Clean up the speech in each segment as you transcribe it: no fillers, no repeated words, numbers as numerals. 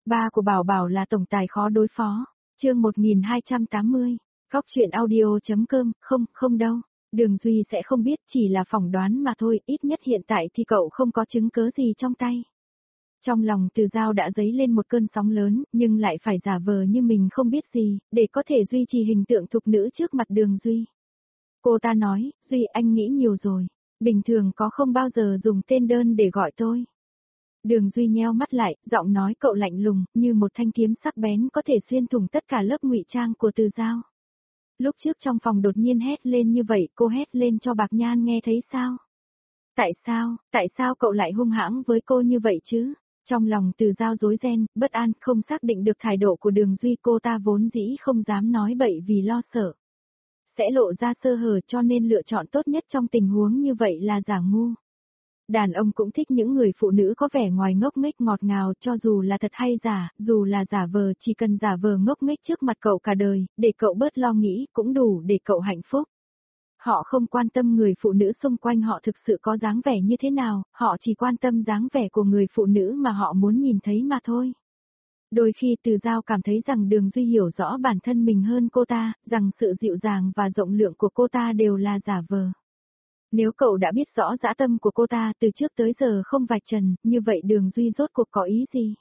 Ba của Bảo Bảo là tổng tài khó đối phó. Chương 1280. Góc truyện audio.com. Không đâu. Đường Duy sẽ không biết, chỉ là phỏng đoán mà thôi, ít nhất hiện tại thì cậu không có chứng cớ gì trong tay. Trong lòng Từ Giao đã dấy lên một cơn sóng lớn, nhưng lại phải giả vờ như mình không biết gì, để có thể duy trì hình tượng thục nữ trước mặt Đường Duy. Cô ta nói, Duy anh nghĩ nhiều rồi, bình thường có không bao giờ dùng tên đơn để gọi tôi. Đường Duy nheo mắt lại, giọng nói cậu lạnh lùng, như một thanh kiếm sắc bén có thể xuyên thủng tất cả lớp ngụy trang của Từ Giao. Lúc trước trong phòng đột nhiên hét lên như vậy, cô hét lên cho Bạc Nhan nghe thấy sao? Tại sao cậu lại hung hãng với cô như vậy chứ? Trong lòng Từ Giao rối ren, bất an, không xác định được thái độ của Đường Duy, cô ta vốn dĩ không dám nói bậy vì lo sợ sẽ lộ ra sơ hở, cho nên lựa chọn tốt nhất trong tình huống như vậy là giả ngu. Đàn ông cũng thích những người phụ nữ có vẻ ngoài ngốc nghếch ngọt ngào, cho dù là thật hay giả, dù là giả vờ, chỉ cần giả vờ ngốc nghếch trước mặt cậu cả đời, để cậu bớt lo nghĩ, cũng đủ để cậu hạnh phúc. Họ không quan tâm người phụ nữ xung quanh họ thực sự có dáng vẻ như thế nào, họ chỉ quan tâm dáng vẻ của người phụ nữ mà họ muốn nhìn thấy mà thôi. Đôi khi Từ Giao cảm thấy rằng Đường Duy hiểu rõ bản thân mình hơn cô ta, rằng sự dịu dàng và rộng lượng của cô ta đều là giả vờ. Nếu cậu đã biết rõ dã tâm của cô ta từ trước tới giờ không vạch trần, như vậy Đường Duy rốt cuộc có ý gì?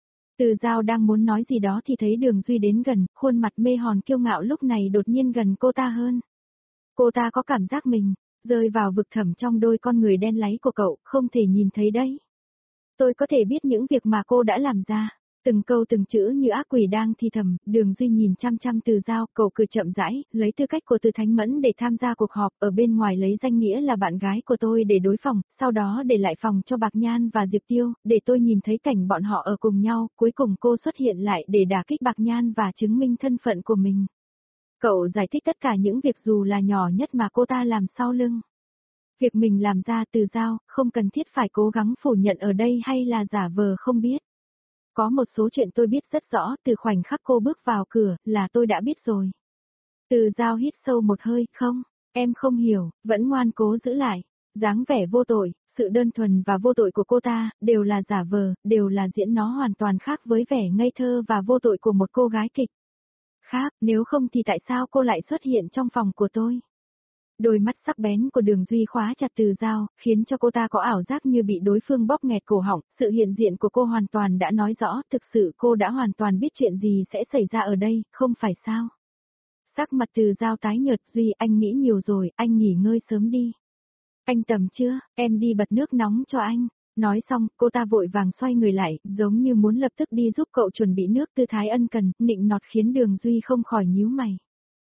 Từ Giao đang muốn nói gì đó thì thấy Đường Duy đến gần, khuôn mặt mê hồn kiêu ngạo lúc này đột nhiên gần cô ta hơn. Cô ta có cảm giác mình rơi vào vực thẳm trong đôi con người đen láy của cậu, không thể nhìn thấy đấy. Tôi có thể biết những việc mà cô đã làm ra. Từng câu từng chữ như ác quỷ đang thì thầm, Đường Duy nhìn chăm chăm Từ Giao, cậu cười chậm rãi, lấy tư cách của Từ Thánh Mẫn để tham gia cuộc họp, ở bên ngoài lấy danh nghĩa là bạn gái của tôi để đối phòng, sau đó để lại phòng cho Bạc Nhan và Diệp Tiêu, để tôi nhìn thấy cảnh bọn họ ở cùng nhau, cuối cùng cô xuất hiện lại để đả kích Bạc Nhan và chứng minh thân phận của mình. Cậu giải thích tất cả những việc dù là nhỏ nhất mà cô ta làm sau lưng. Việc mình làm ra. Từ Giao, không cần thiết phải cố gắng phủ nhận ở đây hay là giả vờ không biết. Có một số chuyện tôi biết rất rõ, từ khoảnh khắc cô bước vào cửa, là tôi đã biết rồi. Từ Giao hít sâu một hơi, không, em không hiểu, vẫn ngoan cố giữ lại. Dáng vẻ vô tội, sự đơn thuần và vô tội của cô ta, đều là giả vờ, đều là diễn, nó hoàn toàn khác với vẻ ngây thơ và vô tội của một cô gái kịch. Khác, nếu không thì tại sao cô lại xuất hiện trong phòng của tôi? Đôi mắt sắc bén của Đường Duy khóa chặt Từ Giao, khiến cho cô ta có ảo giác như bị đối phương bóp nghẹt cổ họng, sự hiện diện của cô hoàn toàn đã nói rõ, thực sự cô đã hoàn toàn biết chuyện gì sẽ xảy ra ở đây, không phải sao? Sắc mặt Từ Giao tái nhợt, Duy anh nghĩ nhiều rồi, anh nghỉ ngơi sớm đi. Anh tầm chưa, em đi bật nước nóng cho anh. Nói xong, cô ta vội vàng xoay người lại, giống như muốn lập tức đi giúp cậu chuẩn bị nước, tư thái ân cần, nịnh nọt khiến Đường Duy không khỏi nhíu mày.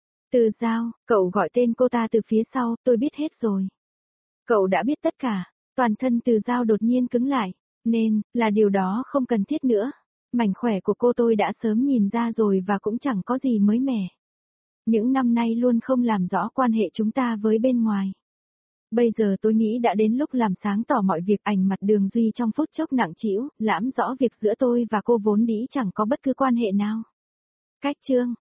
Từ Giao, cậu gọi tên cô ta từ phía sau, tôi biết hết rồi. Cậu đã biết tất cả, toàn thân Từ Giao đột nhiên cứng lại, nên, là điều đó không cần thiết nữa. Mảnh khỏe của cô tôi đã sớm nhìn ra rồi và cũng chẳng có gì mới mẻ. Những năm nay luôn không làm rõ quan hệ chúng ta với bên ngoài. Bây giờ tôi nghĩ đã đến lúc làm sáng tỏ mọi việc. Ảnh mặt Đường Duy trong phút chốc nặng trĩu, lãm rõ việc giữa tôi và cô vốn dĩ chẳng có bất cứ quan hệ nào. Cách chương